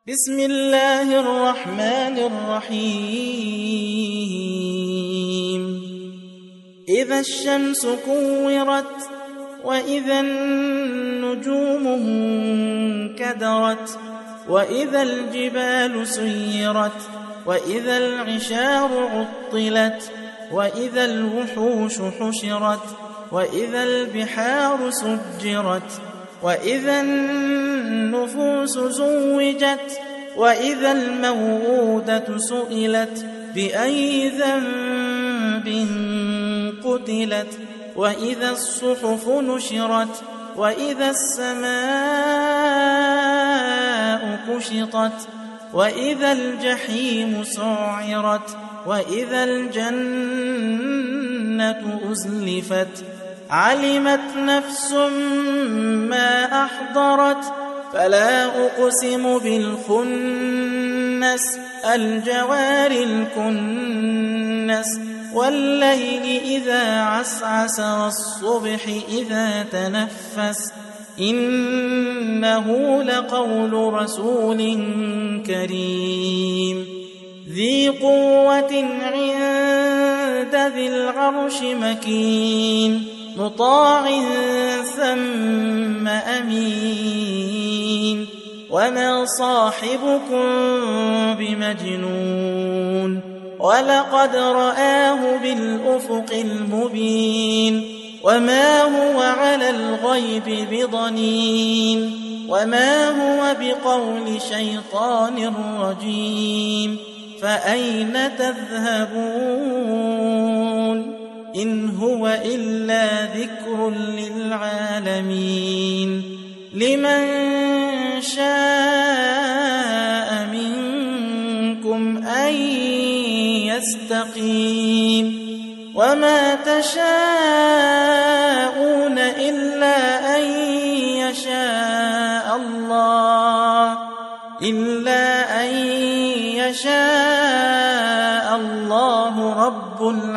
بسم الله الرحمن الرحيم إذا الشمس كورت وإذا النجوم انكدرت وإذا الجبال سيرت وإذا العشار عطلت وإذا الوحوش حشرت وإذا البحار سجرت وإذا النفوس زوجت وإذا الموءودة سئلت بأي ذنب قتلت وإذا الصحف نشرت وإذا السماء كشطت وإذا الجحيم سعرت وإذا الجنة أزلفت علمت نفس ما أحضرت فلا أقسم بالخنس الجوار الكنس والليل إذا عسعس والصبح إذا تنفس إنه لقول رسول كريم ذي قوة عند ذي العرش مكين مطاع ثم أمين وما صاحبكم بمجنون ولقد رآه بالأفق المبين وما هو على الغيب بضنين وما هو بقول شيطان رجيم فأين تذهبون إن هو إلا ذكر للعالمين لمن شاء منكم أن يستقيم وما تشاءون إلا أن يشاء الله رب العالمين.